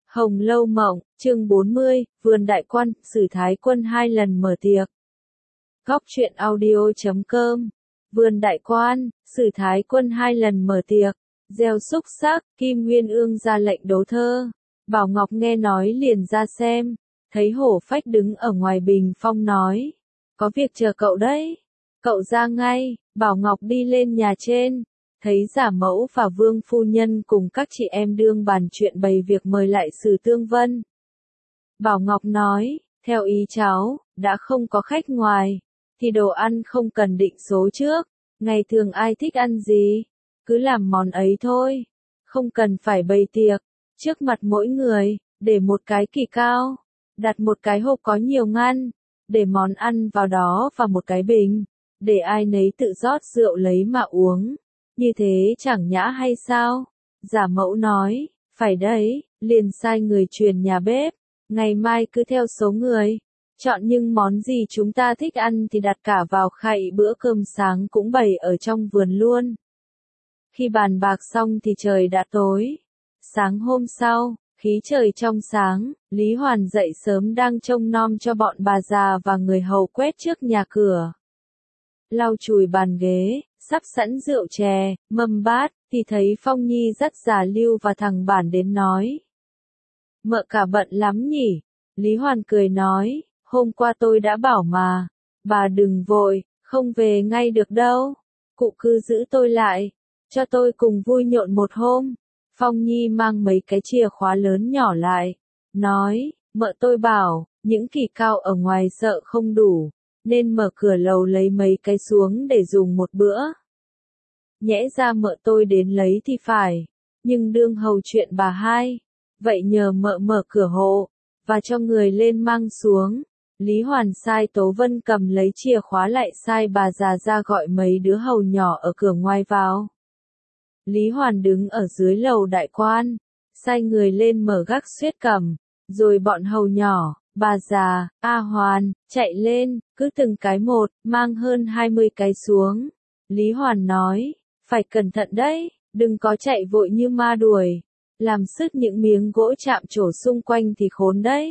Hồng Lâu Mộng, chương 40, Vườn Đại Quan, Sử Thái Quân 2 lần mở tiệc. Góc truyện audio.com. Vườn Đại Quan, Sử Thái Quân 2 lần mở tiệc. Gieo xúc xắc, Kim Nguyên Ương ra lệnh đấu thơ. Bảo Ngọc nghe nói liền ra xem, thấy Hổ Phách đứng ở ngoài bình phong nói: "Có việc chờ cậu đấy." Cậu ra ngay. Bảo Ngọc đi lên nhà trên, thấy Giả Mẫu và Vương phu nhân cùng các chị em đương bàn chuyện bày việc mời lại Sử Tương Vân. Bảo Ngọc nói: "Theo ý cháu, đã không có khách ngoài, thì đồ ăn không cần định số trước, ngày thường ai thích ăn gì, cứ làm món ấy thôi, không cần phải bày tiệc, trước mặt mỗi người, để một cái kỷ cao, đặt một cái hộp có nhiều ngăn, để món ăn vào đó và một cái bình, để ai nấy tự rót rượu lấy mà uống. Như thế chẳng nhã hay sao?" Giả Mẫu nói: "Phải đấy." Liền sai người truyền nhà bếp, ngày mai cứ theo số người, chọn những món gì chúng ta thích ăn thì đặt cả vào khay, bữa cơm sáng cũng bày ở trong vườn luôn. Khi bàn bạc xong thì trời đã tối. Sáng hôm sau, khí trời trong sáng, Lý Hoàn dậy sớm đang trông nom cho bọn bà già và người hầu quét trước nhà cửa, lau chùi bàn ghế, sắp sẵn rượu chè, mâm bát, thì thấy Phong Nhi dắt Già Lưu và thằng Bản đến nói: "Mợ cả bận lắm nhỉ?" Lý Hoàn cười nói: "Hôm qua tôi đã bảo mà, bà đừng vội, không về ngay được đâu. Cụ cứ giữ tôi lại, cho tôi cùng vui nhộn một hôm." Phong Nhi mang mấy cái chìa khóa lớn nhỏ lại, nói: "Mợ tôi bảo, những kỷ cao ở ngoài sợ không đủ, nên mở cửa lầu lấy mấy cái xuống để dùng một bữa. Nhẽ ra mợ tôi đến lấy thì phải, nhưng đương hầu chuyện bà hai, vậy nhờ mợ mở cửa hộ, và cho người lên mang xuống." Lý Hoàn sai Tố Vân cầm lấy chìa khóa, lại sai bà già ra gọi mấy đứa hầu nhỏ ở cửa ngoài vào. Lý Hoàn đứng ở dưới lầu đại quan, sai người lên mở gác xuyết cầm, rồi bọn hầu nhỏ, bà già, A Hoàn, chạy lên, cứ từng cái một, mang hơn 20 cái xuống. Lý Hoàn nói: "Phải cẩn thận đấy, đừng có chạy vội như ma đuổi, làm sứt những miếng gỗ chạm trổ xung quanh thì khốn đấy."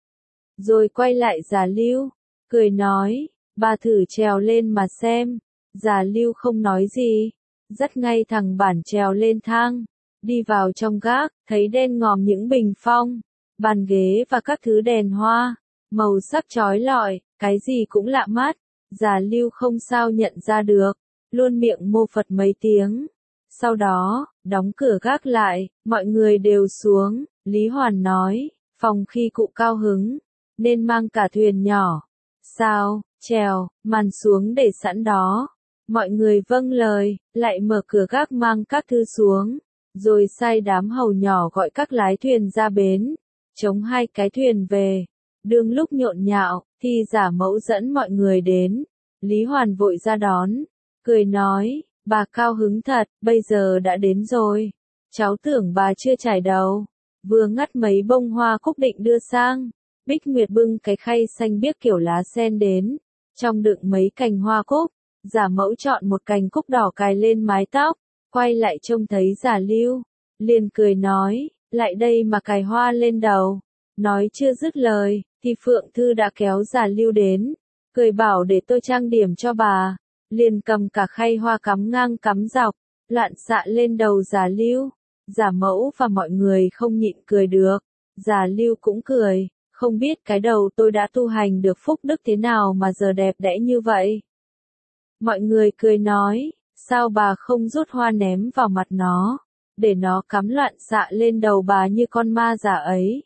Rồi quay lại Già Lưu, cười nói: "Bà thử trèo lên mà xem." Già Lưu không nói gì, dắt ngay thằng Bản trèo lên thang, đi vào trong gác, thấy đen ngòm những bình phong, bàn ghế và các thứ đèn hoa, màu sắc chói lọi, cái gì cũng lạ mắt. Già Lưu không sao nhận ra được, luôn miệng mô Phật mấy tiếng. Sau đó, đóng cửa gác lại, mọi người đều xuống. Lý Hoàn nói: "Phòng khi cụ cao hứng, nên mang cả thuyền nhỏ, sao, chèo, màn xuống để sẵn đó." Mọi người vâng lời, lại mở cửa gác mang các thư xuống, rồi sai đám hầu nhỏ gọi các lái thuyền ra bến, chống hai cái thuyền về. Đương lúc nhộn nhạo, thì Giả Mẫu dẫn mọi người đến. Lý Hoàn vội ra đón, cười nói: "Bà cao hứng thật, bây giờ đã đến rồi. Cháu tưởng bà chưa trải đầu." Vừa ngắt mấy bông hoa cúc định đưa sang, Bích Nguyệt bưng cái khay xanh biếc kiểu lá sen đến, trong đựng mấy cành hoa cúc. Giả Mẫu chọn một cành cúc đỏ cài lên mái tóc, quay lại trông thấy Già Lưu, liền cười nói: "Lại đây mà cài hoa lên đầu." Nói chưa dứt lời, thì Phượng Thư đã kéo Già Lưu đến, cười bảo: "Để tôi trang điểm cho bà." Liền cầm cả khay hoa cắm ngang cắm dọc, loạn xạ lên đầu Già Lưu. Giả Mẫu và mọi người không nhịn cười được. Già Lưu cũng cười, không biết cái đầu tôi đã tu hành được phúc đức thế nào mà giờ đẹp đẽ như vậy. Mọi người cười nói: "Sao bà không rút hoa ném vào mặt nó, để nó cắm loạn xạ lên đầu bà như con ma già ấy?"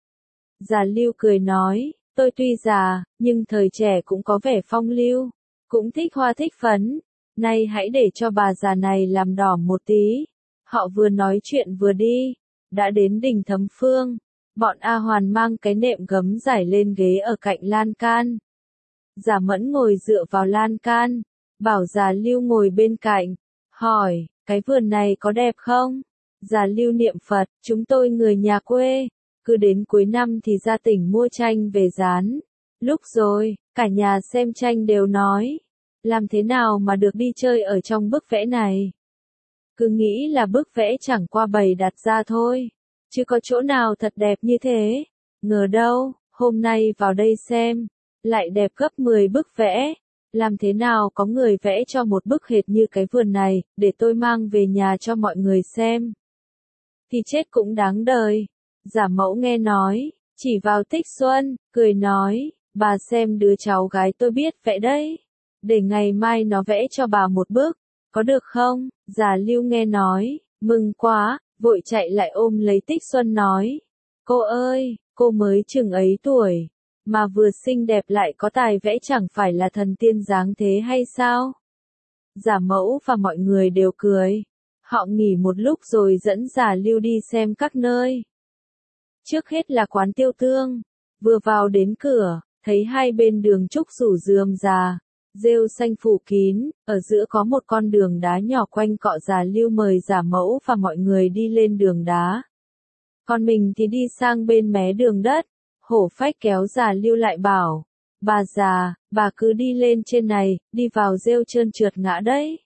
Già Lưu cười nói: "Tôi tuy già, nhưng thời trẻ cũng có vẻ phong lưu, cũng thích hoa thích phấn. Nay hãy để cho bà già này làm đỏ một tí." Họ vừa nói chuyện vừa đi, đã đến đình Thấm Phương. Bọn A Hoàn mang cái nệm gấm trải lên ghế ở cạnh lan can. Giả Mẫn ngồi dựa vào lan can, bảo Già Lưu ngồi bên cạnh, hỏi: "Cái vườn này có đẹp không?" Già Lưu niệm Phật: "Chúng tôi người nhà quê, cứ đến cuối năm thì ra tỉnh mua tranh về dán. Lúc rồi, cả nhà xem tranh đều nói: làm thế nào mà được đi chơi ở trong bức vẽ này. Cứ nghĩ là bức vẽ chẳng qua bày đặt ra thôi, chứ có chỗ nào thật đẹp như thế. Ngờ đâu, hôm nay vào đây xem, lại đẹp gấp 10 bức vẽ. Làm thế nào có người vẽ cho một bức hệt như cái vườn này, để tôi mang về nhà cho mọi người xem. Thì chết cũng đáng đời. Giả mẫu nghe nói, chỉ vào Tích Xuân, cười nói, bà xem đứa cháu gái tôi biết vẽ đấy. Để ngày mai nó vẽ cho bà một bức, có được không? Già Lưu nghe nói, mừng quá, vội chạy lại ôm lấy Tích Xuân nói. Cô ơi, cô mới chừng ấy tuổi, mà vừa xinh đẹp lại có tài vẽ chẳng phải là thần tiên dáng thế hay sao? Giả mẫu và mọi người đều cười. Họ nghỉ một lúc rồi dẫn Già Lưu đi xem các nơi. Trước hết là quán Tiêu Tương. Vừa vào đến cửa, thấy hai bên đường trúc rủ rườm rà, rêu xanh phủ kín, ở giữa có một con đường đá nhỏ quanh cọ. Già Lưu mời giả mẫu và mọi người đi lên đường đá. Còn mình thì đi sang bên mé đường đất. Hổ Phách kéo Già Lưu lại bảo, bà già, bà cứ đi lên trên này, đi vào rêu trơn trượt ngã đấy.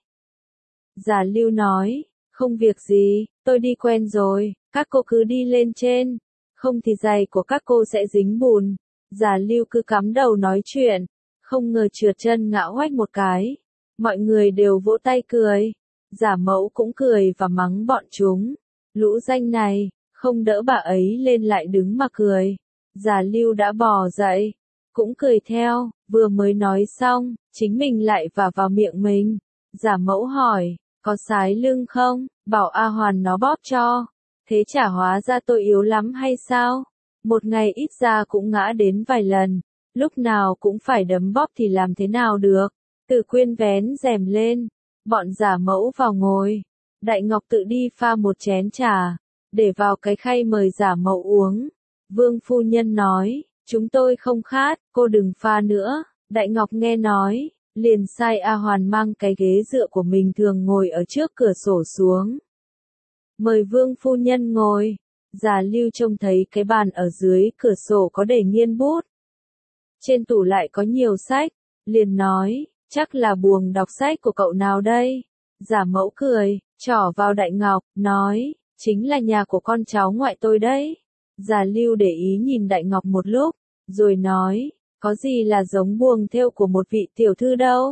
Già Lưu nói, không việc gì, tôi đi quen rồi, các cô cứ đi lên trên, không thì giày của các cô sẽ dính bùn. Già Lưu cứ cắm đầu nói chuyện, không ngờ trượt chân ngã oách một cái. Mọi người đều vỗ tay cười. Giả mẫu cũng cười và mắng bọn chúng. Lũ danh này, không đỡ bà ấy lên lại đứng mà cười. Già Lưu đã bò dậy, cũng cười theo, vừa mới nói xong, chính mình lại vào miệng mình. Giả mẫu hỏi, có sái lưng không? Bảo A Hoàn nó bóp cho. Thế chả hóa ra tôi yếu lắm hay sao? Một ngày ít ra cũng ngã đến vài lần, lúc nào cũng phải đấm bóp thì làm thế nào được? Từ Quyên vén rèm lên, bọn giả mẫu vào ngồi. Đại Ngọc tự đi pha một chén trà, để vào cái khay mời giả mẫu uống. Vương phu nhân nói, chúng tôi không khát, cô đừng pha nữa. Đại Ngọc nghe nói, liền sai A Hoàn mang cái ghế dựa của mình thường ngồi ở trước cửa sổ xuống. Mời Vương phu nhân ngồi. Già Lưu trông thấy cái bàn ở dưới cửa sổ có để nghiên bút. Trên tủ lại có nhiều sách, liền nói, chắc là buồng đọc sách của cậu nào đây? Giả mẫu cười, trỏ vào Đại Ngọc, nói, chính là nhà của con cháu ngoại tôi đấy. Già Lưu để ý nhìn Đại Ngọc một lúc, rồi nói, có gì là giống buồng thêu của một vị tiểu thư đâu.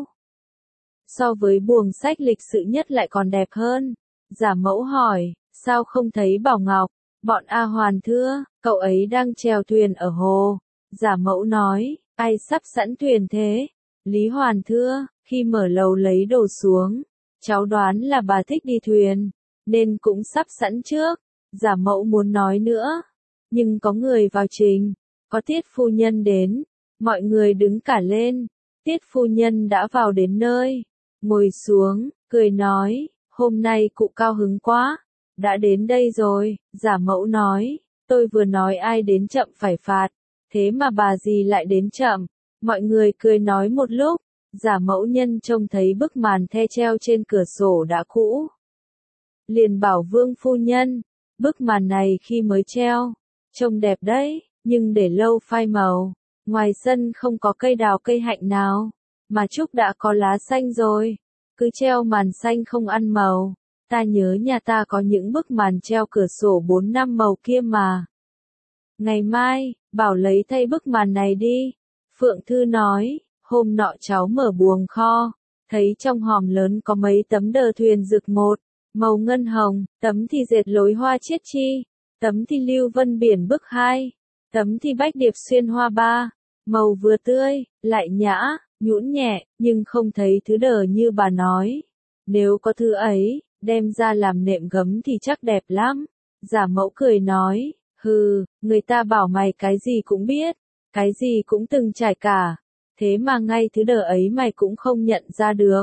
So với buồng sách lịch sự nhất lại còn đẹp hơn. Giả mẫu hỏi, sao không thấy Bảo Ngọc? Bọn A Hoàn thưa, cậu ấy đang chèo thuyền ở hồ. Giả mẫu nói, ai sắp sẵn thuyền thế? Lý Hoàn thưa, khi mở lầu lấy đồ xuống, cháu đoán là bà thích đi thuyền, nên cũng sắp sẵn trước. Giả mẫu muốn nói nữa, nhưng có người vào trình, có Tiết phu nhân đến, mọi người đứng cả lên. Tiết phu nhân đã vào đến nơi, ngồi xuống, cười nói, hôm nay cụ cao hứng quá, đã đến đây rồi. Giả mẫu nói, tôi vừa nói ai đến chậm phải phạt, thế mà bà gì lại đến chậm. Mọi người cười nói một lúc. Giả mẫu nhân trông thấy bức màn the treo trên cửa sổ đã cũ, liền bảo Vương phu nhân, bức màn này khi mới treo, trông đẹp đấy, nhưng để lâu phai màu. Ngoài sân không có cây đào cây hạnh nào, mà trúc đã có lá xanh rồi, cứ treo màn xanh không ăn màu. Ta nhớ nhà ta có những bức màn treo cửa sổ 4 năm màu kia mà. Ngày mai, bảo lấy thay bức màn này đi. Phượng Thư nói, hôm nọ cháu mở buồng kho, thấy trong hòm lớn có mấy tấm đờ thuyền rực một, màu ngân hồng, tấm thì dệt lối hoa chiết chi, tấm thì lưu vân biển bức 2, tấm thì bách điệp xuyên hoa 3, màu vừa tươi, lại nhã, nhũn nhẹ, nhưng không thấy thứ đờ như bà nói. Nếu có thứ ấy, đem ra làm nệm gấm thì chắc đẹp lắm. Giả mẫu cười nói, hừ, người ta bảo mày cái gì cũng biết, cái gì cũng từng trải cả, thế mà ngay thứ đờ ấy mày cũng không nhận ra được.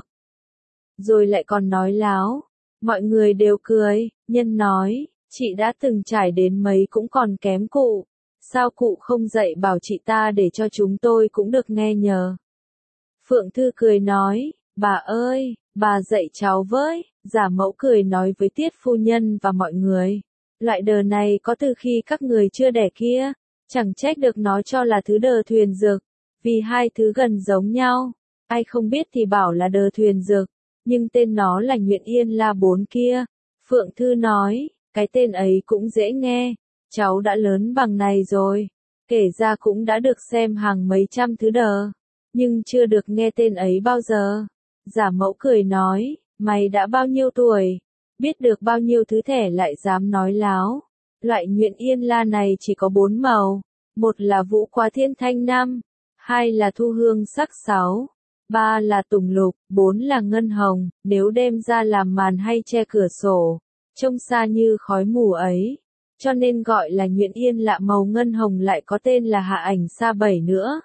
Rồi lại còn nói láo. Mọi người đều cười. Nhân nói, chị đã từng trải đến mấy cũng còn kém cụ, sao cụ không dạy bảo chị ta để cho chúng tôi cũng được nghe nhờ. Phượng Thư cười nói, bà ơi, bà dạy cháu với. Giả mẫu cười nói với Tiết phu nhân và mọi người, loại đờ này có từ khi các người chưa đẻ kia, chẳng trách được nó cho là thứ đờ thuyền rực, vì hai thứ gần giống nhau. Ai không biết thì bảo là đờ thuyền rực, nhưng tên nó là Nhuyễn Yên La Bốn kia. Phượng Thư nói, cái tên ấy cũng dễ nghe, cháu đã lớn bằng này rồi, kể ra cũng đã được xem hàng mấy trăm thứ đờ, nhưng chưa được nghe tên ấy bao giờ. Giả mẫu cười nói, mày đã bao nhiêu tuổi, biết được bao nhiêu thứ thẻ lại dám nói láo. Loại nhuyễn yên la này chỉ có 4 màu, một là vũ quá thiên thanh 5, 2 là thu hương sắc 6, 3 là tùng lục, 4 là ngân hồng, nếu đem ra làm màn hay che cửa sổ, trông xa như khói mù ấy, cho nên gọi là nhuyễn yên lạ. Màu ngân hồng lại có tên là hạ ảnh sa 7 nữa.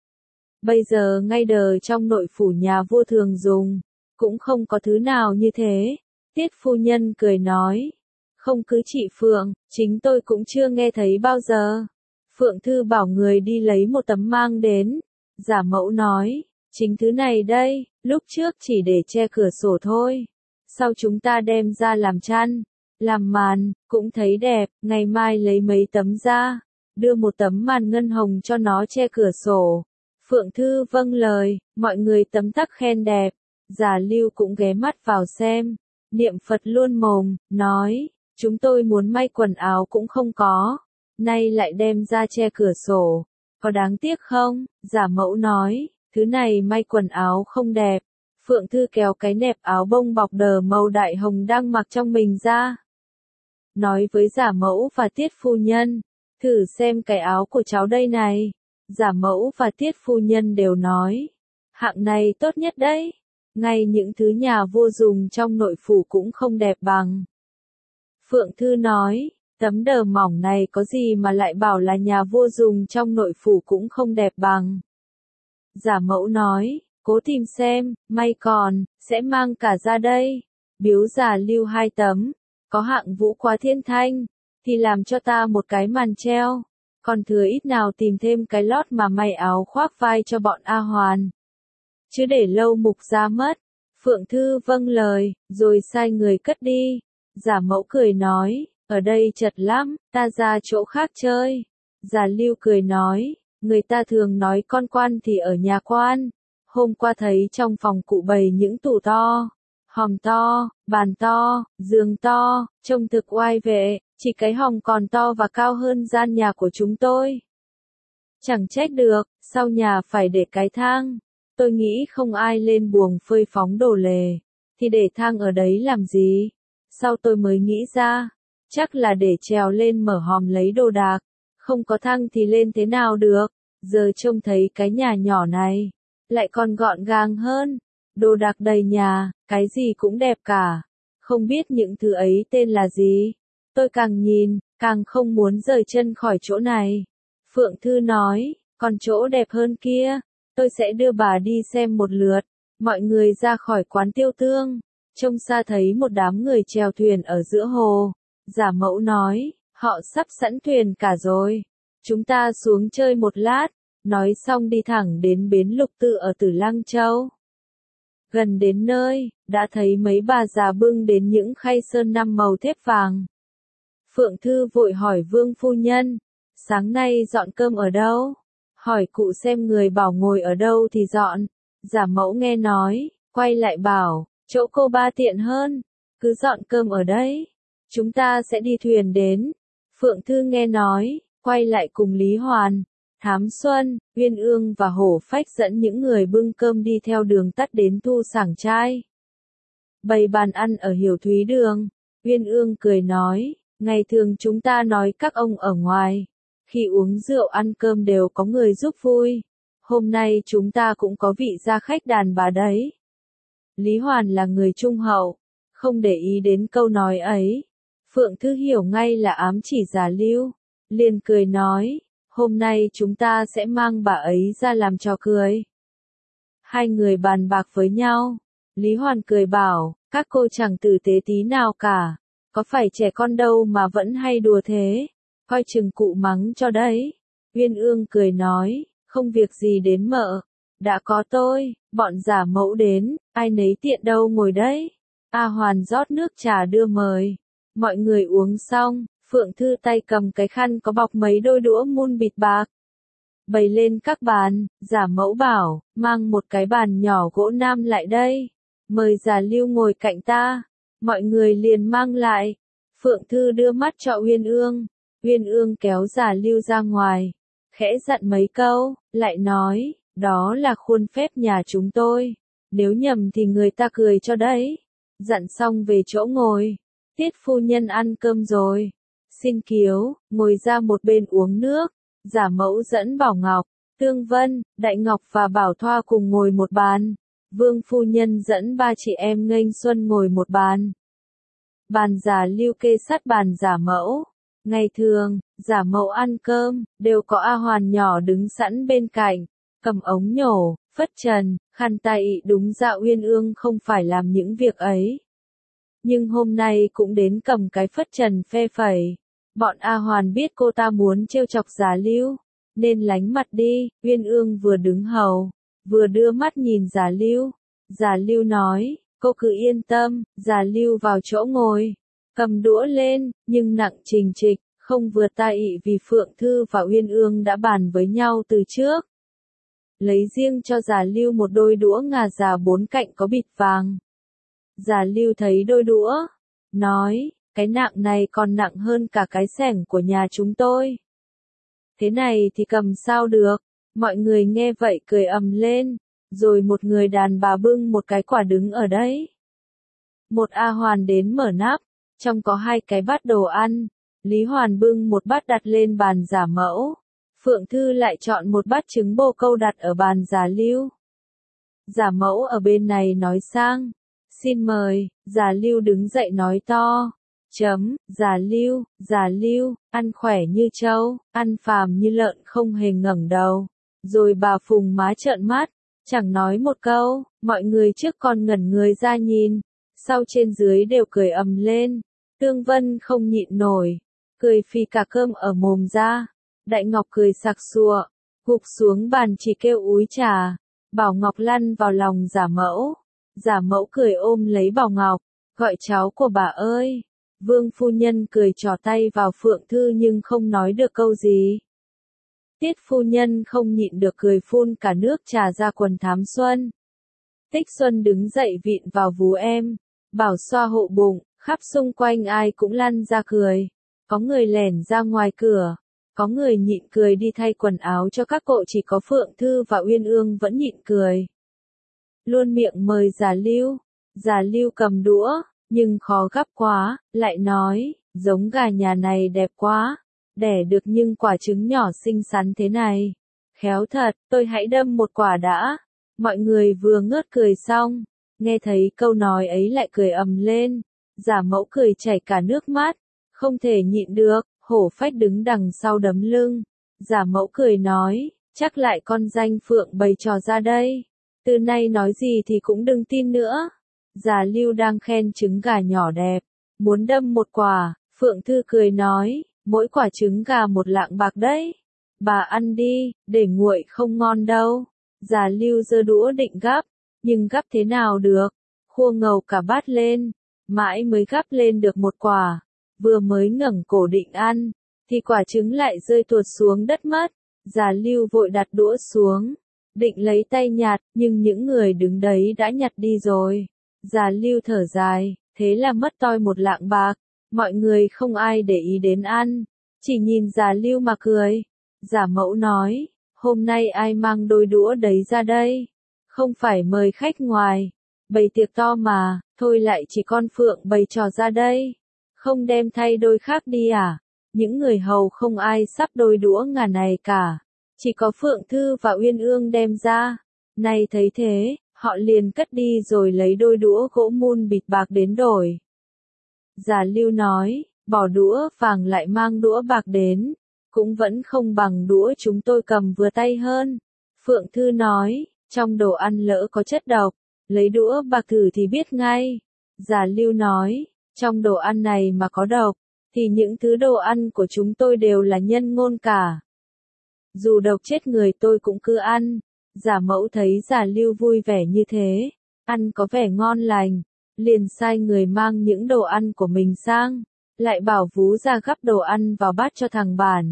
Bây giờ ngay đời trong nội phủ nhà vua thường dùng, cũng không có thứ nào như thế. Tiết phu nhân cười nói, không cứ chị Phượng, chính tôi cũng chưa nghe thấy bao giờ. Phượng Thư bảo người đi lấy một tấm mang đến. Giả mẫu nói, chính thứ này đây, lúc trước chỉ để che cửa sổ thôi. Sau chúng ta đem ra làm chăn, làm màn, cũng thấy đẹp, ngày mai lấy mấy tấm ra, đưa một tấm màn ngân hồng cho nó che cửa sổ. Phượng Thư vâng lời, mọi người tấm tắc khen đẹp. Giả Lưu cũng ghé mắt vào xem, niệm Phật luôn mồm, nói, chúng tôi muốn may quần áo cũng không có, nay lại đem ra che cửa sổ, có đáng tiếc không? Giả mẫu nói, thứ này may quần áo không đẹp. Phượng Thư kéo cái nẹp áo bông bọc đờ màu đại hồng đang mặc trong mình ra. Nói với giả mẫu và tiết phu nhân, thử xem cái áo của cháu đây này. Giả mẫu và tiết phu nhân đều nói, hạng này tốt nhất đấy. Ngay những thứ nhà vua dùng trong nội phủ cũng không đẹp bằng. Phượng Thư nói, tấm đờ mỏng này có gì mà lại bảo là nhà vua dùng trong nội phủ cũng không đẹp bằng. Giả mẫu nói, cố tìm xem, may còn, sẽ mang cả ra đây. Biếu Giả Lưu 2 tấm, có hạng vũ quá thiên thanh, thì làm cho ta một cái màn treo, còn thừa ít nào tìm thêm cái lót mà may áo khoác vai cho bọn A Hoàn. Chứ để lâu mục ra mất. Phượng Thư vâng lời, rồi sai người cất đi. Giả mẫu cười nói, ở đây chật lắm, ta ra chỗ khác chơi. Giả Lưu cười nói, người ta thường nói con quan thì ở nhà quan. Hôm qua thấy trong phòng cụ bày những tủ to, hòm to, bàn to, giường to, trông thực oai vệ, chỉ cái hòm còn to và cao hơn gian nhà của chúng tôi. Chẳng trách được, sau nhà phải để cái thang. Tôi nghĩ không ai lên buồng phơi phóng đồ lề, thì để thang ở đấy làm gì? Sau tôi mới nghĩ ra, chắc là để trèo lên mở hòm lấy đồ đạc, không có thang thì lên thế nào được? Giờ trông thấy cái nhà nhỏ này, lại còn gọn gàng hơn, đồ đạc đầy nhà, cái gì cũng đẹp cả. Không biết những thứ ấy tên là gì? Tôi càng nhìn, càng không muốn rời chân khỏi chỗ này. Phượng Thư nói, còn chỗ đẹp hơn kia. Tôi sẽ đưa bà đi xem một lượt. Mọi người ra khỏi quán tiêu tương, trông xa thấy một đám người chèo thuyền ở giữa hồ. Giả mẫu nói, họ sắp sẵn thuyền cả rồi. Chúng ta xuống chơi một lát. Nói xong đi thẳng đến bến Lục Tự ở Tử Lăng Châu. Gần đến nơi, đã thấy mấy bà già bưng đến những khay sơn 5 màu thép vàng. Phượng Thư vội hỏi Vương phu nhân, sáng nay dọn cơm ở đâu? Hỏi cụ xem người bảo ngồi ở đâu thì dọn. Giả mẫu nghe nói, quay lại bảo, chỗ cô ba tiện hơn, cứ dọn cơm ở đấy. Chúng ta sẽ đi thuyền đến. Phượng Thư nghe nói, quay lại cùng Lý Hoàn, Thám Xuân, Uyên Ương và Hổ Phách dẫn những người bưng cơm đi theo đường tắt đến Thu Sảng Trai. Bày bàn ăn ở Hiểu Thúy Đường. Uyên Ương cười nói, ngày thường chúng ta nói các ông ở ngoài, khi uống rượu ăn cơm đều có người giúp vui. Hôm nay chúng ta cũng có vị gia khách đàn bà đấy. Lý Hoàn là người trung hậu, không để ý đến câu nói ấy. Phượng Thư hiểu ngay là ám chỉ Giả Lưu, liền cười nói, hôm nay chúng ta sẽ mang bà ấy ra làm trò cười. Hai người bàn bạc với nhau. Lý Hoàn cười bảo, các cô chẳng tử tế tí nào cả, có phải trẻ con đâu mà vẫn hay đùa thế, coi chừng cụ mắng cho đấy. Uyên Ương cười nói, không việc gì đến mợ, đã có tôi, bọn Giả mẫu đến, ai nấy tiện đâu ngồi đấy. A Hoàn rót nước trà đưa mời, mọi người uống xong, Phượng Thư tay cầm cái khăn có bọc mấy đôi đũa mun bịt bạc, bày lên các bàn. Giả mẫu bảo, mang một cái bàn nhỏ gỗ nam lại đây, mời Giả Lưu ngồi cạnh ta. Mọi người liền mang lại. Phượng Thư đưa mắt cho Uyên Ương, Uyên Ương kéo Già Lưu ra ngoài, khẽ dặn mấy câu, lại nói, đó là khuôn phép nhà chúng tôi, nếu nhầm thì người ta cười cho đấy. Dặn xong về chỗ ngồi, Tiết phu nhân ăn cơm rồi, xin kiếu, ngồi ra một bên uống nước. Giả Mẫu dẫn Bảo Ngọc, Tương Vân, Đại Ngọc và Bảo Thoa cùng ngồi một bàn. Vương phu nhân dẫn ba chị em Nghênh Xuân ngồi một bàn. Bàn Giả Lưu kê sát bàn Giả Mẫu. Ngày thường, Giả Mẫu ăn cơm, đều có A Hoàn nhỏ đứng sẵn bên cạnh, cầm ống nhổ, phất trần, khăn tay. Đúng ra Uyên Ương không phải làm những việc ấy. Nhưng hôm nay cũng đến cầm cái phất trần phe phẩy. Bọn A Hoàn biết cô ta muốn trêu chọc Giả Lưu, nên lánh mặt đi. Uyên Ương vừa đứng hầu, vừa đưa mắt nhìn Giả Lưu. Giả Lưu nói, cô cứ yên tâm. Giả Lưu vào chỗ ngồi, cầm đũa lên, nhưng nặng trình trịch, không vừa tai vì Phượng Thư và Uyên Ương đã bàn với nhau từ trước. Lấy riêng cho Giả Lưu một đôi đũa ngà già 4 cạnh có bịt vàng. Giả Lưu thấy đôi đũa, nói, cái nặng này còn nặng hơn cả cái xẻng của nhà chúng tôi. Thế này thì cầm sao được? Mọi người nghe vậy cười ầm lên, rồi một người đàn bà bưng một cái quả đứng ở đấy. Một A Hoàn đến mở nắp, trong có 2 cái bát đồ ăn. Lý Hoàn bưng một bát đặt lên bàn Giả Mẫu. Phượng Thư lại chọn một bát trứng bồ câu đặt ở bàn Giả Lưu. Giả Mẫu ở bên này nói sang, xin mời. Giả Lưu đứng dậy nói to, Giả Lưu, ăn khỏe như trâu, ăn phàm như lợn không hề ngẩng đầu. Rồi bà phùng má trợn mắt, chẳng nói một câu. Mọi người trước còn ngẩn người ra nhìn, sau trên dưới đều cười ầm lên. Tương Vân không nhịn nổi, cười phì cả cơm ở mồm ra. Đại Ngọc cười sặc sụa, gục xuống bàn chỉ kêu úi trà. Bảo Ngọc lăn vào lòng Giả Mẫu. Giả Mẫu cười ôm lấy Bảo Ngọc, gọi cháu của bà ơi. Vương phu nhân cười trỏ tay vào Phượng Thư nhưng không nói được câu gì. Tiết phu nhân không nhịn được cười phun cả nước trà ra quần Thám Xuân. Tích Xuân đứng dậy vịn vào vú em, bảo xoa hộ bụng, khắp xung quanh ai cũng lăn ra cười. Có người lẻn ra ngoài cửa, có người nhịn cười đi thay quần áo cho các cộ, chỉ có Phượng Thư và Uyên Ương vẫn nhịn cười. Luôn miệng mời Giả Lưu. Giả Lưu cầm đũa, nhưng khó gắp quá, lại nói, giống gà nhà này đẹp quá, đẻ được nhưng quả trứng nhỏ xinh xắn thế này. Khéo thật, tôi hãy đâm một quả đã. Mọi người vừa ngớt cười xong, nghe thấy câu nói ấy lại cười ầm lên. Giả Mẫu cười chảy cả nước mắt, không thể nhịn được, hổ phách đứng đằng sau đấm lưng. Giả Mẫu cười nói, chắc lại con danh Phượng bày trò ra đây. Từ nay nói gì thì cũng đừng tin nữa. Giả Lưu đang khen trứng gà nhỏ đẹp, muốn đâm một quả. Phượng Thư cười nói, mỗi quả trứng gà 1 lạng bạc đấy. Bà ăn đi, để nguội không ngon đâu. Giả Lưu giơ đũa định gắp, nhưng gắp thế nào được, khua ngầu cả bát lên, mãi mới gắp lên được 1 quả. Vừa mới ngẩng cổ định ăn, thì quả trứng lại rơi tuột xuống đất mất. Giả Lưu vội đặt đũa xuống, định lấy tay nhặt, nhưng những người đứng đấy đã nhặt đi rồi. Giả Lưu thở dài, thế là mất toi 1 lạng bạc. Mọi người không ai để ý đến ăn, chỉ nhìn Giả Lưu mà cười. Giả Mẫu nói, hôm nay ai mang đôi đũa đấy ra đây? Không phải mời khách ngoài, bày tiệc to mà, thôi lại chỉ con Phượng bày trò ra đây. Không đem thay đôi khác đi à? Những người hầu không ai sắp đôi đũa ngà này cả, chỉ có Phượng Thư và Uyên Ương đem ra. Nay thấy thế, họ liền cất đi rồi lấy đôi đũa gỗ mun bịt bạc đến đổi. Giả Lưu nói, bỏ đũa vàng lại mang đũa bạc đến, cũng vẫn không bằng đũa chúng tôi cầm vừa tay hơn. Phượng Thư nói, trong đồ ăn lỡ có chất độc, lấy đũa bạc thử thì biết ngay. Giả Lưu nói, trong đồ ăn này mà có độc, thì những thứ đồ ăn của chúng tôi đều là nhân ngôn cả. Dù độc chết người tôi cũng cứ ăn. Giả Mẫu thấy Giả Lưu vui vẻ như thế, ăn có vẻ ngon lành, liền sai người mang những đồ ăn của mình sang, lại bảo vú ra gắp đồ ăn vào bát cho thằng Bản.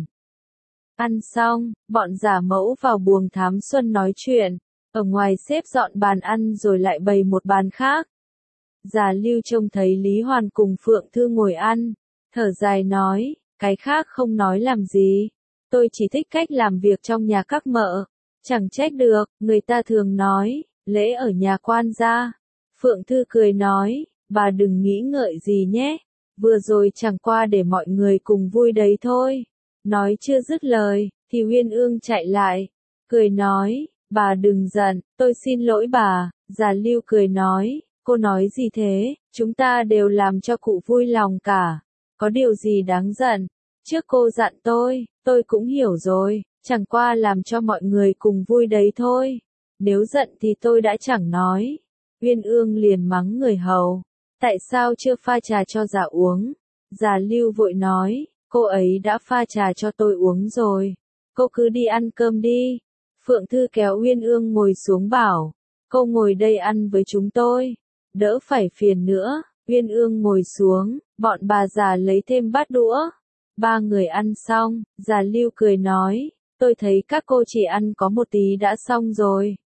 Ăn xong, bọn Giả Mẫu vào buồng Thám Xuân nói chuyện, ở ngoài xếp dọn bàn ăn rồi lại bày một bàn khác. Giả Lưu trông thấy Lý Hoàn cùng Phượng Thư ngồi ăn, thở dài nói, Cái khác không nói làm gì. Tôi chỉ thích cách làm việc trong nhà các mợ. Chẳng trách được, người ta thường nói, lễ ở nhà quan gia. Phượng Thư cười nói, bà đừng nghĩ ngợi gì nhé. Vừa rồi chẳng qua để mọi người cùng vui đấy thôi. Nói chưa dứt lời, thì Uyên Ương chạy lại. Cười nói, bà đừng giận, tôi xin lỗi bà. Già Lưu cười nói, cô nói gì thế, chúng ta đều làm cho cụ vui lòng cả. Có điều gì đáng giận? Trước cô dặn tôi cũng hiểu rồi, chẳng qua làm cho mọi người cùng vui đấy thôi. Nếu giận thì tôi đã chẳng nói. Uyên Ương liền mắng người hầu. Tại sao chưa pha trà cho già uống? Già Lưu vội nói, cô ấy đã pha trà cho tôi uống rồi. Cô cứ đi ăn cơm đi. Phượng Thư kéo Uyên Ương ngồi xuống bảo, cô ngồi đây ăn với chúng tôi. Đỡ phải phiền nữa. Uyên Ương ngồi xuống, bọn bà già lấy thêm bát đũa. Ba người ăn xong, già Lưu cười nói, tôi thấy các cô chỉ ăn có một tí đã xong rồi.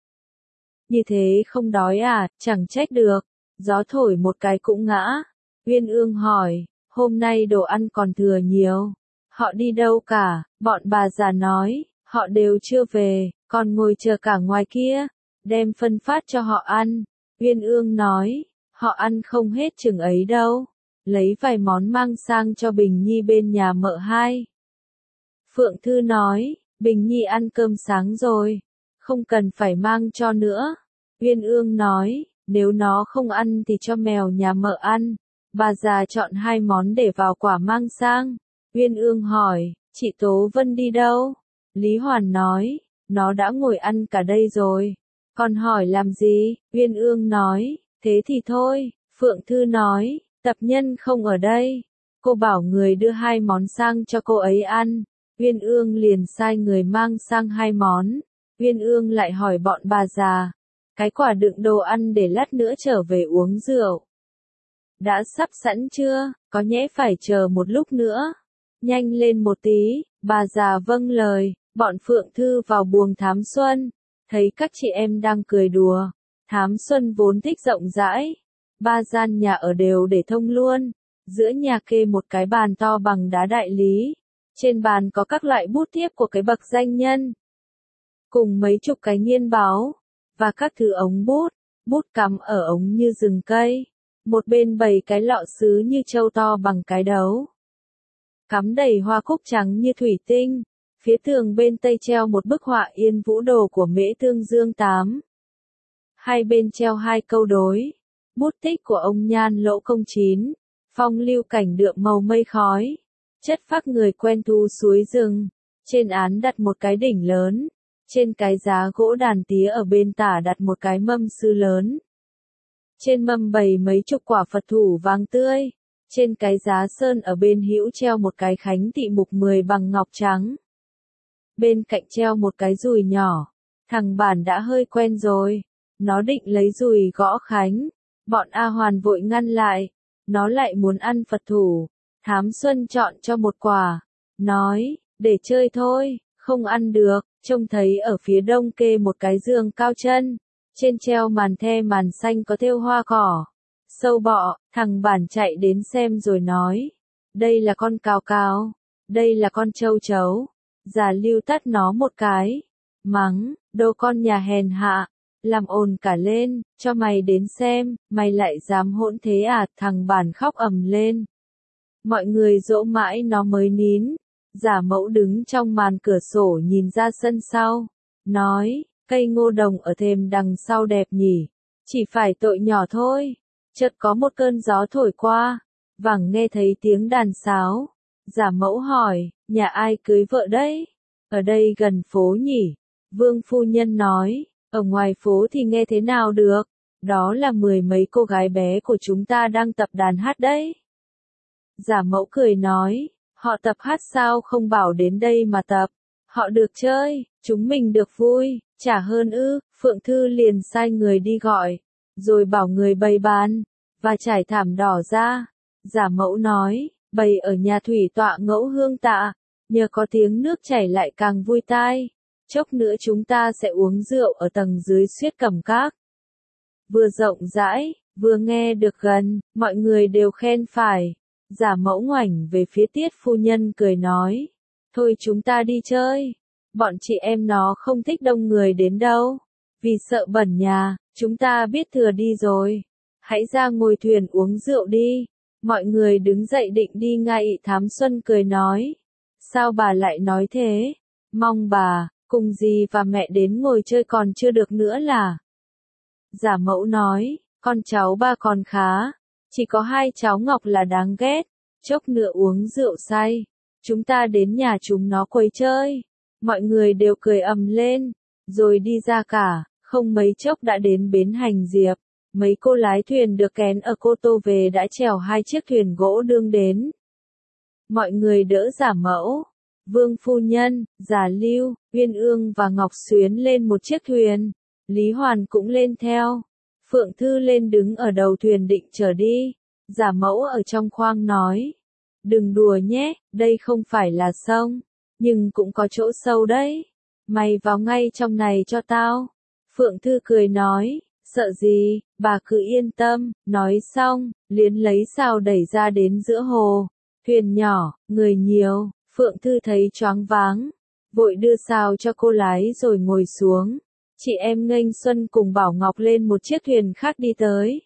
Như thế không đói à, chẳng trách được. Gió thổi một cái cũng ngã. Uyên Ương hỏi, hôm nay đồ ăn còn thừa nhiều. Họ đi đâu cả? Bọn bà già nói, họ đều chưa về, còn ngồi chờ cả ngoài kia. Đem phân phát cho họ ăn. Uyên Ương nói, họ ăn không hết chừng ấy đâu. Lấy vài món mang sang cho Bình Nhi bên nhà mợ hai. Phượng Thư nói, Bình Nhi ăn cơm sáng rồi, không cần phải mang cho nữa. Uyên Ương nói, nếu nó không ăn thì cho mèo nhà mợ ăn. Bà già chọn hai món để vào quả mang sang. Uyên Ương hỏi, chị Tố Vân đi đâu? Lý Hoàn nói, nó đã ngồi ăn cả đây rồi. Còn hỏi làm gì? Uyên Ương nói, thế thì thôi. Phượng Thư nói, tập nhân không ở đây. Cô bảo người đưa hai món sang cho cô ấy ăn. Uyên Ương liền sai người mang sang hai món. Uyên Ương lại hỏi bọn bà già, cái quả đựng đồ ăn để lát nữa trở về uống rượu. Đã sắp sẵn chưa, có nhẽ phải chờ một lúc nữa. Nhanh lên một tí, bà già vâng lời, bọn Phượng Thư vào buồng Thám Xuân. Thấy các chị em đang cười đùa. Thám Xuân vốn thích rộng rãi. Ba gian nhà ở đều để thông luôn. Giữa nhà kê một cái bàn to bằng đá đại lý. Trên bàn có các loại bút thiếp của cái bậc danh nhân. Cùng mấy chục cái nghiên báu. Và các thứ ống bút. Bút cắm ở ống như rừng cây. Một bên bày cái lọ sứ như trâu to bằng cái đấu. Cắm đầy hoa cúc trắng như thủy tinh. Phía tường bên tây treo một bức họa Yên Vũ Đồ của Mễ Tương Dương Tám. Hai bên treo hai câu đối. Bút tích của ông Nhan Lỗ Công Chín. Phong lưu cảnh đượm màu mây khói. Chất phác người quen thu suối rừng. Trên án đặt một cái đỉnh lớn. Trên cái giá gỗ đàn tía ở bên tả đặt một cái mâm sư lớn. Trên mâm bày mấy chục quả Phật thủ vàng tươi. Trên cái giá sơn ở bên hữu treo một cái khánh tỵ mục 10 bằng ngọc trắng. Bên cạnh treo một cái dùi nhỏ. Thằng Bản đã hơi quen rồi. Nó định lấy dùi gõ khánh. Bọn A Hoàn vội ngăn lại. Nó lại muốn ăn Phật thủ. Thám Xuân chọn cho một quả. Nói, để chơi thôi, không ăn được. Trông thấy ở phía đông kê một cái giường cao chân. Trên treo màn the màn xanh có thêu hoa cỏ. Sâu bọ, thằng Bản chạy đến xem rồi nói. Đây là con cào cào. Đây là con trâu chấu. Già Lưu tát nó một cái. Mắng, đồ con nhà hèn hạ. Làm ồn cả lên, cho mày đến xem, mày lại dám hỗn thế à, thằng Bản khóc ầm lên. Mọi người dỗ mãi nó mới nín. Giả Mẫu đứng trong màn cửa sổ nhìn ra sân sau. Nói, cây ngô đồng ở thềm đằng sau đẹp nhỉ. Chỉ phải tội nhỏ thôi. Chợt có một cơn gió thổi qua. Vẳng nghe thấy tiếng đàn sáo. Giả Mẫu hỏi, nhà ai cưới vợ đấy? Ở đây gần phố nhỉ? Vương phu nhân nói, ở ngoài phố thì nghe thế nào được? Đó là 10 mấy cô gái bé của chúng ta đang tập đàn hát đấy. Giả Mẫu cười nói, họ tập hát sao không bảo đến đây mà tập. Họ được chơi, chúng mình được vui, chả hơn ư. Phượng Thư liền sai người đi gọi, rồi bảo người bày bàn, và trải thảm đỏ ra. Giả Mẫu nói, bày ở nhà thủy tọa Ngẫu Hương tạ, nhờ có tiếng nước chảy lại càng vui tai. Chốc nữa chúng ta sẽ uống rượu ở tầng dưới Xuyết Cẩm Các. Vừa rộng rãi, vừa nghe được gần, mọi người đều khen phải. Giả mẫu ngoảnh về phía Tiết phu nhân cười nói. Thôi chúng ta đi chơi. Bọn chị em nó không thích đông người đến đâu. Vì sợ bẩn nhà, chúng ta biết thừa đi rồi. Hãy ra ngồi thuyền uống rượu đi. Mọi người đứng dậy định đi ngay. Thám Xuân cười nói. Sao bà lại nói thế? Mong bà, cùng dì và mẹ đến ngồi chơi còn chưa được nữa là. Giả mẫu nói, con cháu ba còn khá. Chỉ có hai cháu Ngọc là đáng ghét. Chốc nữa uống rượu say. Chúng ta đến nhà chúng nó quấy chơi. Mọi người đều cười ầm lên. Rồi đi ra cả, không mấy chốc đã đến bến Hành Diệp. Mấy cô lái thuyền được kén ở Cô Tô về đã chèo hai chiếc thuyền gỗ đương đến. Mọi người đỡ Giả mẫu, Vương phu nhân, Giả Lưu, Uyên Ương và Ngọc Xuyến lên một chiếc thuyền. Lý Hoàn cũng lên theo. Phượng Thư lên đứng ở đầu thuyền định trở đi. Giả mẫu ở trong khoang nói. Đừng đùa nhé, đây không phải là sông. Nhưng cũng có chỗ sâu đấy. Mày vào ngay trong này cho tao. Phượng Thư cười nói. Sợ gì, bà cứ yên tâm. Nói xong, liền lấy sào đẩy ra đến giữa hồ. Thuyền nhỏ, người nhiều. Phượng Thư thấy choáng váng. Vội đưa sào cho cô lái rồi ngồi xuống. Chị em Nghênh Xuân cùng Bảo Ngọc lên một chiếc thuyền khác đi tới.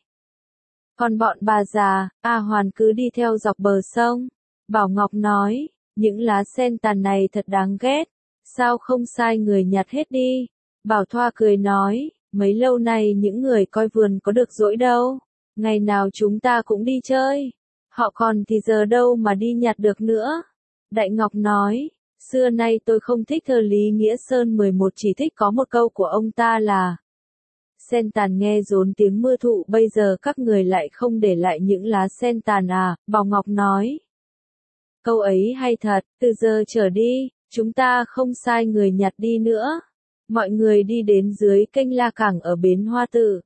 Còn bọn bà già, A Hoàn cứ đi theo dọc bờ sông. Bảo Ngọc nói, những lá sen tàn này thật đáng ghét. Sao không sai người nhặt hết đi? Bảo Thoa cười nói, mấy lâu nay những người coi vườn có được rỗi đâu. Ngày nào chúng ta cũng đi chơi. Họ còn thì giờ đâu mà đi nhặt được nữa. Đại Ngọc nói, xưa nay tôi không thích thơ Lý Nghĩa Sơn 11 chỉ thích có một câu của ông ta là sen tàn nghe rốn tiếng mưa thụ bây giờ các người lại không để lại những lá sen tàn à, Bảo Ngọc nói. Câu ấy hay thật, từ giờ trở đi, chúng ta không sai người nhặt đi nữa. Mọi người đi đến dưới kênh La Cảng ở bến Hoa Tự.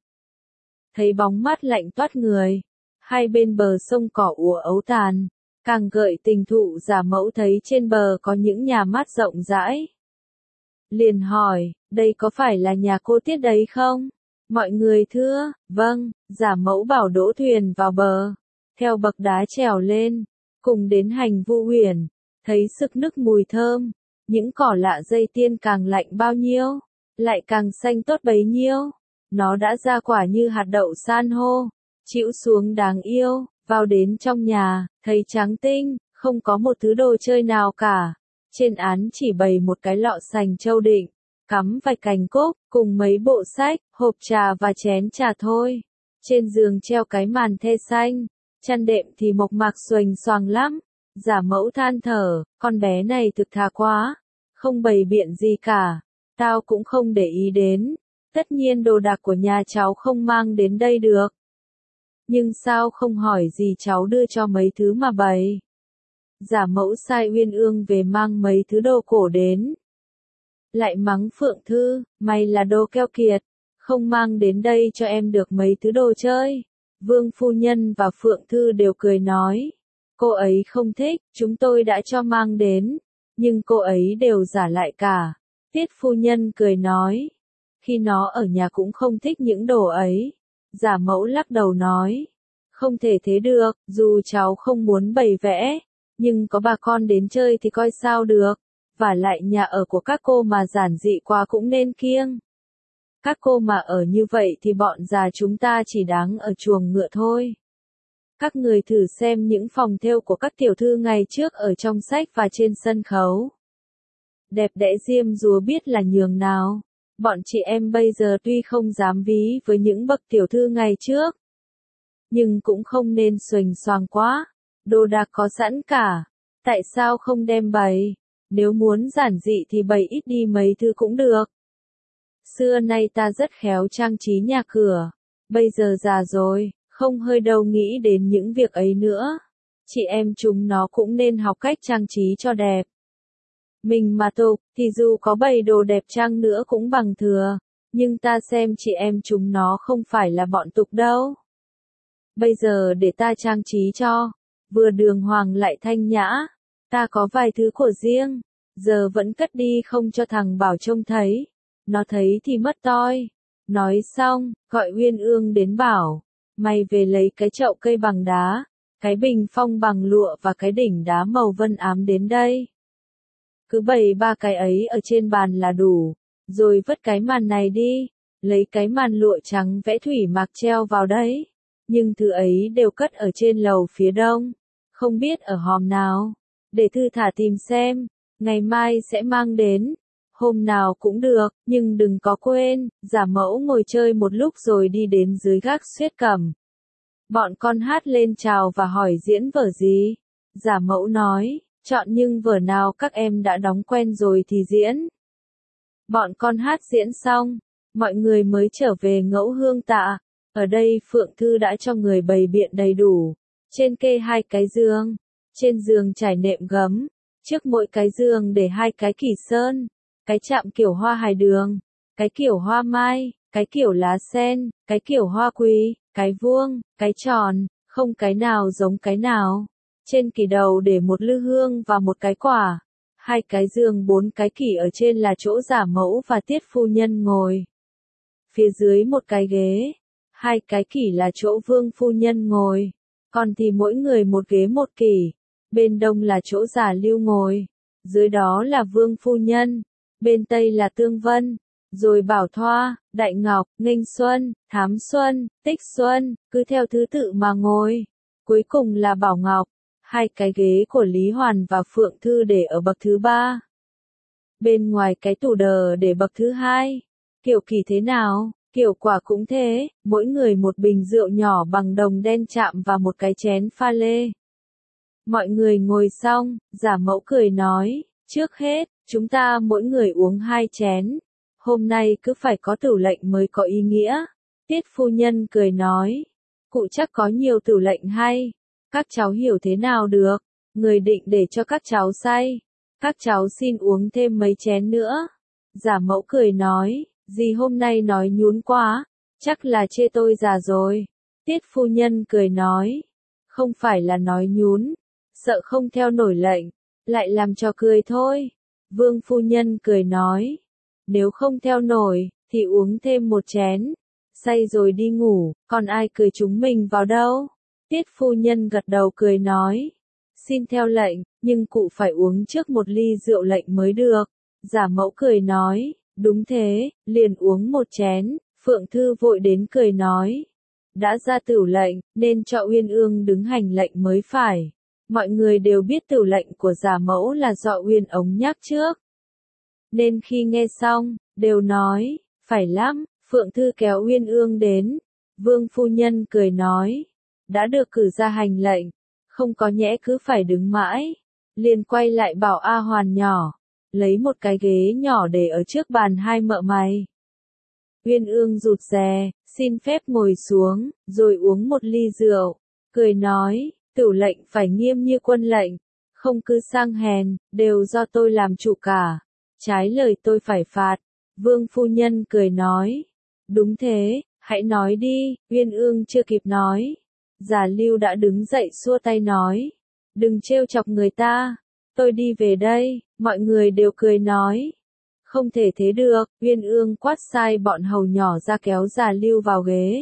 Thấy bóng mát lạnh toát người. Hai bên bờ sông cỏ ùa ấu tàn. Càng gợi tình thụ Giả mẫu thấy trên bờ có những nhà mát rộng rãi. Liền hỏi, đây có phải là nhà cô Tiết đấy không? Mọi người thưa, vâng, Giả mẫu bảo đỗ thuyền vào bờ. Theo bậc đá trèo lên, cùng đến hành Vu Huyền, thấy sực nức mùi thơm. Những cỏ lạ dây tiên càng lạnh bao nhiêu, lại càng xanh tốt bấy nhiêu. Nó đã ra quả như hạt đậu san hô, chĩu xuống đáng yêu. Vào đến trong nhà, thấy trắng tinh, không có một thứ đồ chơi nào cả. Trên án chỉ bày một cái lọ sành châu định, cắm vài cành cúc, cùng mấy bộ sách, hộp trà và chén trà thôi. Trên giường treo cái màn the xanh, chăn đệm thì mộc mạc xuềnh xoàng lắm. Giả mẫu than thở, con bé này thực thà quá, không bày biện gì cả, tao cũng không để ý đến. Tất nhiên đồ đạc của nhà cháu không mang đến đây được. Nhưng sao không hỏi gì cháu đưa cho mấy thứ mà bày. Giả mẫu sai Uyên Ương về mang mấy thứ đồ cổ đến. Lại mắng Phượng Thư, mày là đồ keo kiệt, không mang đến đây cho em được mấy thứ đồ chơi. Vương phu nhân và Phượng Thư đều cười nói. Cô ấy không thích, chúng tôi đã cho mang đến. Nhưng cô ấy đều giả lại cả. Tiết phu nhân cười nói. Khi nó ở nhà cũng không thích những đồ ấy. Giả mẫu lắc đầu nói. Không thể thế được, dù cháu không muốn bày vẽ. Nhưng có bà con đến chơi thì coi sao được. Và lại nhà ở của các cô mà giản dị quá cũng nên kiêng. Các cô mà ở như vậy thì bọn già chúng ta chỉ đáng ở chuồng ngựa thôi. Các người thử xem những phòng thêu của các tiểu thư ngày trước ở trong sách và trên sân khấu. Đẹp đẽ diêm dúa biết là nhường nào. Bọn chị em bây giờ tuy không dám ví với những bậc tiểu thư ngày trước. Nhưng cũng không nên xuềnh xoàng quá. Đồ đạc có sẵn cả. Tại sao không đem bày? Nếu muốn giản dị thì bày ít đi mấy thứ cũng được. Xưa nay ta rất khéo trang trí nhà cửa. Bây giờ già rồi, không hơi đâu nghĩ đến những việc ấy nữa. Chị em chúng nó cũng nên học cách trang trí cho đẹp. Mình mà tục, thì dù có bày đồ đẹp chăng nữa cũng bằng thừa. Nhưng ta xem chị em chúng nó không phải là bọn tục đâu. Bây giờ để ta trang trí cho. Vừa đường hoàng lại thanh nhã. Ta có vài thứ của riêng. Giờ vẫn cất đi không cho thằng Bảo trông thấy. Nó thấy thì mất toi. Nói xong, gọi Uyên Ương đến bảo. Mày về lấy cái chậu cây bằng đá. cái bình phong bằng lụa và cái đỉnh đá màu vân ám đến đây. Cứ bày ba cái ấy ở trên bàn là đủ, rồi vứt cái màn này đi, lấy cái màn lụa trắng vẽ thủy mặc treo vào đấy. Nhưng thứ ấy đều cất ở trên lầu phía đông, không biết ở hòm nào, để thư thả tìm xem, ngày mai sẽ mang đến. Hôm nào cũng được, nhưng đừng có quên. Giả mẫu ngồi chơi một lúc rồi đi đến dưới gác Xuyết Cẩm. Bọn con hát lên chào và hỏi diễn vở gì. Giả mẫu nói, chọn nhưng vở nào các em đã đóng quen rồi thì diễn. Bọn con hát diễn xong, mọi người mới trở về ngẫu hương tạ. Ở đây Phượng Thư đã cho người bày biện đầy đủ. Trên kê 2 cái giường, trên giường trải nệm gấm, trước mỗi cái giường để 2 cái kỷ sơn, cái chạm kiểu hoa hài đường, cái kiểu hoa mai, cái kiểu lá sen, cái kiểu hoa quỳ, cái vuông, cái tròn, không cái nào giống cái nào. Trên kỷ đầu để một lư hương và một cái quả. 2 cái giường 4 cái kỷ ở trên là chỗ giả mẫu và tiết phu nhân ngồi. Phía dưới một cái ghế. 2 cái kỷ là chỗ vương phu nhân ngồi. Còn thì mỗi người một ghế một kỷ. Bên đông là chỗ giả lưu ngồi. Dưới đó là vương phu nhân. Bên tây là Tương Vân. Rồi Bảo Thoa, Đại Ngọc, Nghênh Xuân, Thám Xuân, Tích Xuân, cứ theo thứ tự mà ngồi. Cuối cùng là Bảo Ngọc. 2 cái ghế của Lý Hoàn và Phượng Thư để ở bậc thứ 3. Bên ngoài cái tủ đờ để bậc thứ 2. Kiểu kỳ thế nào? Kiểu quả cũng thế, mỗi người một bình rượu nhỏ bằng đồng đen chạm và một cái chén pha lê. Mọi người ngồi xong, giả mẫu cười nói, trước hết, chúng ta mỗi người uống 2 chén. Hôm nay cứ phải có tửu lệnh mới có ý nghĩa. Tiết phu nhân cười nói, cụ chắc có nhiều tửu lệnh hay. Các cháu hiểu thế nào được, người định để cho các cháu say. Các cháu xin uống thêm mấy chén nữa. Giả mẫu cười nói, dì hôm nay nói nhún quá, chắc là chê tôi già rồi. Tiết phu nhân cười nói, không phải là nói nhún, sợ không theo nổi lệnh, lại làm trò cười thôi. Vương phu nhân cười nói, nếu không theo nổi, thì uống thêm một chén, say rồi đi ngủ, còn ai cười chúng mình vào đâu. Tiết phu nhân gật đầu cười nói, xin theo lệnh, nhưng cụ phải uống trước một ly rượu lệnh mới được. Giả mẫu cười nói, đúng thế, liền uống một chén. Phượng Thư vội đến cười nói, đã ra tửu lệnh, nên cho Uyên Ương đứng hành lệnh mới phải. Mọi người đều biết tửu lệnh của giả mẫu là do Uyên ống nhắc trước. Nên khi nghe xong, đều nói, phải lắm. Phượng Thư kéo Uyên Ương đến. Vương phu nhân cười nói, đã được cử ra hành lệnh, không có nhẽ cứ phải đứng mãi. Liền quay lại bảo A Hoàn nhỏ, lấy một cái ghế nhỏ để ở trước bàn hai mợ mày. Uyên Ương rụt rè, xin phép ngồi xuống, rồi uống một ly rượu, cười nói, tửu lệnh phải nghiêm như quân lệnh, không cứ sang hèn, đều do tôi làm chủ cả, trái lời tôi phải phạt. Vương phu nhân cười nói, đúng thế, hãy nói đi. Uyên Ương chưa kịp nói, Giả Lưu đã đứng dậy xua tay nói, đừng trêu chọc người ta, tôi đi về đây. Mọi người đều cười nói, không thể thế được. Uyên Ương quát sai bọn hầu nhỏ ra kéo Giả Lưu vào ghế.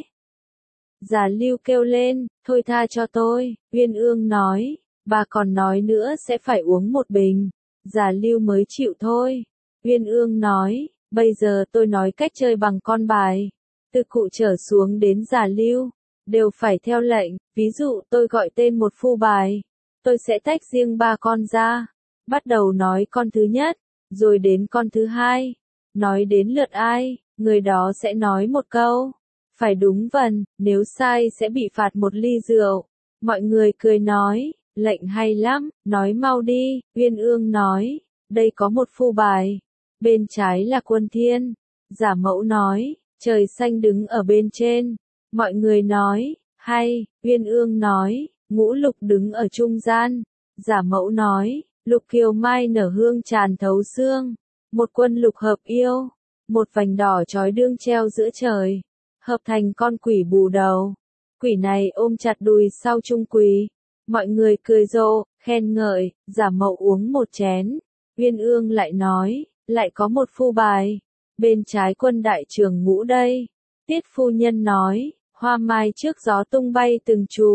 Giả Lưu kêu lên, thôi tha cho tôi. Uyên Ương nói, bà còn nói nữa sẽ phải uống một bình. Giả Lưu mới chịu thôi. Uyên Ương nói, bây giờ tôi nói cách chơi bằng con bài. Từ cụ trở xuống đến Giả Lưu, đều phải theo lệnh. Ví dụ tôi gọi tên một phu bài, tôi sẽ tách riêng 3 con ra. Bắt đầu nói con thứ nhất, rồi đến con thứ hai. Nói đến lượt ai, người đó sẽ nói một câu. Phải đúng vần, nếu sai sẽ bị phạt một ly rượu. Mọi người cười nói, lệnh hay lắm, nói mau đi. Uyên Ương nói, đây có một phu bài. Bên trái là Quân Thiên. Giả Mẫu nói, trời xanh đứng ở bên trên. Mọi người nói, hay. Uyên Ương nói, Ngũ Lục đứng ở trung gian. Giả Mẫu nói, Lục kiều mai nở hương tràn thấu xương. Một quân lục hợp yêu. Một vành đỏ trói đương treo giữa trời. Hợp thành con quỷ bù đầu. Quỷ này ôm chặt đùi sau trung quỷ. Mọi người cười rộ, khen ngợi. Giả Mẫu uống một chén. Uyên Ương lại nói, lại có một phu bài. Bên trái quân đại trưởng Ngũ đây. Tiết phu nhân nói, hoa mai trước gió tung bay từng chùm.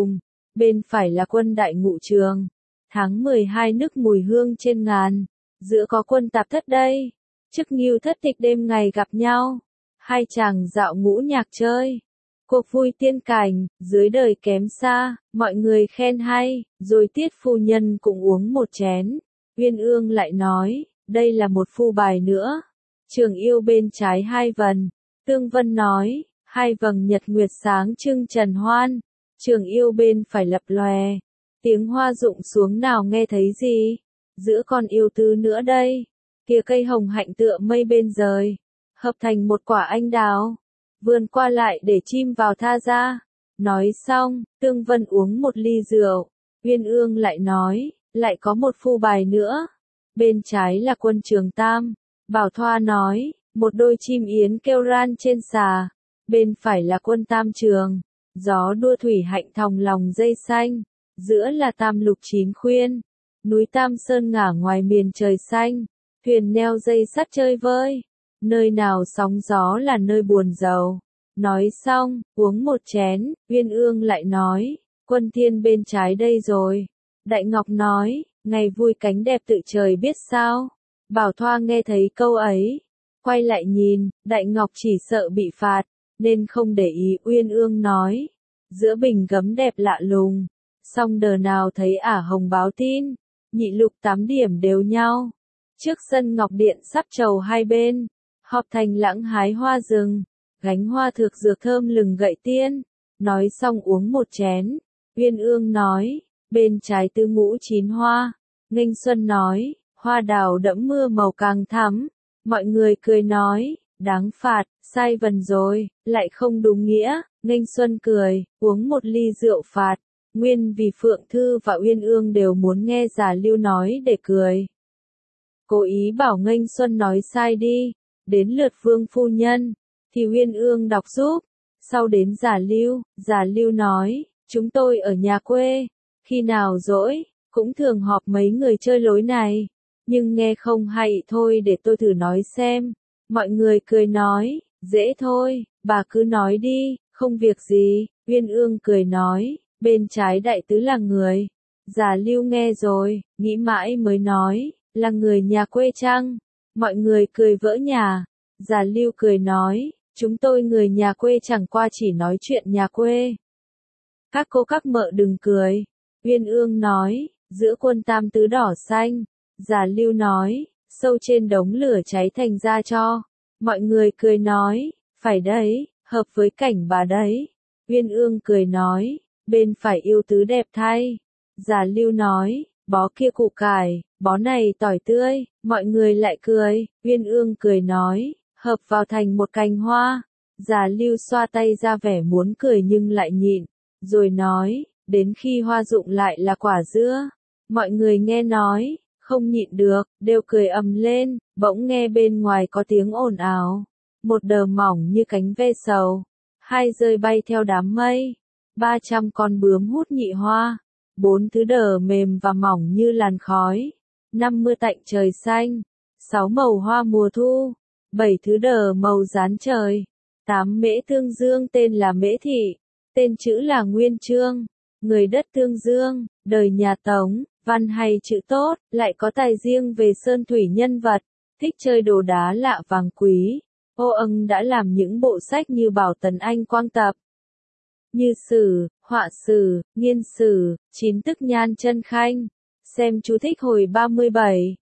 bên phải là quân Đại Ngụ Trường. Tháng 12 nức mùi hương trên ngàn, giữa có quân Tạp Thất đây. Chức Ngưu Thất Tịch đêm ngày gặp nhau, hai chàng dạo ngũ nhạc chơi. Cuộc vui tiên cảnh, dưới đời kém xa, mọi người khen hay, rồi Tiết phu nhân cũng uống một chén. Uyên Ương lại nói, đây là một phu bài nữa. Trường Yêu bên trái hai vần. Tương Vân nói, hai vầng nhật nguyệt sáng trưng trần hoan. Trường Yêu bên phải lập lòe. Tiếng hoa rụng xuống nào nghe thấy gì? Giữa con yêu tư nữa đây. Kìa cây hồng hạnh tựa mây bên rời. Hợp thành một quả anh đào. Vươn qua lại để chim vào tha ra. Nói xong, Tương Vân uống một ly rượu. Uyên Ương lại nói, lại có một phu bài nữa. Bên trái là quân Trường Tam. Bảo Thoa nói, một đôi chim yến kêu ran trên xà. Bên phải là quân Tam Trường. Gió đua thủy hạnh thòng lòng dây xanh. Giữa là Tam Lục Chín Khuyên. Núi Tam Sơn ngả ngoài miền trời xanh. Thuyền neo dây sắt chơi vơi. Nơi nào sóng gió là nơi buồn giàu. Nói xong, uống một chén, Uyên Ương lại nói, quân thiên bên trái đây rồi. Đại Ngọc nói, ngày vui cánh đẹp tự trời biết sao. Bảo Thoa nghe thấy câu ấy, quay lại nhìn, Đại Ngọc chỉ sợ bị phạt, nên không để ý. Uyên Ương nói, giữa bình gấm đẹp lạ lùng, song đờ nào thấy ả hồng báo tin, nhị lục 8 điểm đều nhau. Trước sân ngọc điện sắp trầu hai bên, họp thành lãng hái hoa rừng, gánh hoa thược dược thơm lừng gậy tiên. Nói xong uống một chén, Uyên Ương nói, bên trái tứ ngũ chín hoa. Nghênh Xuân nói, hoa đào đẫm mưa màu càng thắm. Mọi người cười nói, đáng phạt, sai vần rồi, lại không đúng nghĩa. Nghênh Xuân cười, uống một ly rượu phạt. Nguyên vì Phượng Thư và Uyên Ương đều muốn nghe Già Lưu nói để cười. Cố ý bảo Nghênh Xuân nói sai đi. Đến lượt Vương phu nhân, thì Uyên Ương đọc giúp. Sau đến Già Lưu nói, chúng tôi ở nhà quê, khi nào rỗi, cũng thường họp mấy người chơi lối này. Nhưng nghe không hay thôi để tôi thử nói xem. Mọi người cười nói, dễ thôi, bà cứ nói đi, không việc gì. Uyên Ương cười nói, bên trái đại tứ là người. Già Lưu nghe rồi, nghĩ mãi mới nói, là người nhà quê chăng? Mọi người cười vỡ nhà. Già Lưu cười nói, chúng tôi người nhà quê chẳng qua chỉ nói chuyện nhà quê. Các cô các mợ đừng cười. Uyên Ương nói, giữa quân tam tứ đỏ xanh. Già Lưu nói, sâu trên đống lửa cháy thành ra cho. Mọi người cười nói, phải đấy, hợp với cảnh bà đấy. Uyên Ương cười nói, bên phải yêu tứ đẹp thay. Già Lưu nói, bó kia củ cải, bó này tỏi tươi. Mọi người lại cười. Uyên Ương cười nói, hợp vào thành một cành hoa. Già Lưu xoa tay ra vẻ muốn cười nhưng lại nhịn, rồi nói, đến khi hoa rụng lại là quả dưa. Mọi người nghe nói, không nhịn được, đều cười ầm lên. Bỗng nghe bên ngoài có tiếng ồn ào. Một đờ mỏng như cánh ve sầu, hai rơi bay theo đám mây. 300 con bướm hút nhị hoa. 4 thứ đờ mềm và mỏng như làn khói. 5 mưa tạnh trời xanh. 6 màu hoa mùa thu. 7 thứ đờ màu dán trời. 8 mễ Tương Dương tên là Mễ Thị. Tên chữ là Nguyên Chương. Người đất Tương Dương, đời nhà Tống, văn hay chữ tốt, lại có tài riêng về sơn thủy nhân vật. Thích chơi đồ đá lạ vàng quý. Ô Ân đã làm những bộ sách như Bảo Tần Anh Quang Tập, Như Sử, Họa Sử, Nghiên Sử, Chín Tức Nhan Chân Khanh. Xem chú thích hồi 37.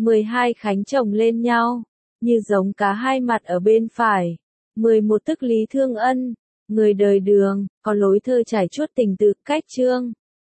12 khánh chồng lên nhau, như giống cá hai mặt ở bên phải. 11 tức Lý Thương Ân, người đời Đường, có lối thơ trải chuốt tình từ cách chương.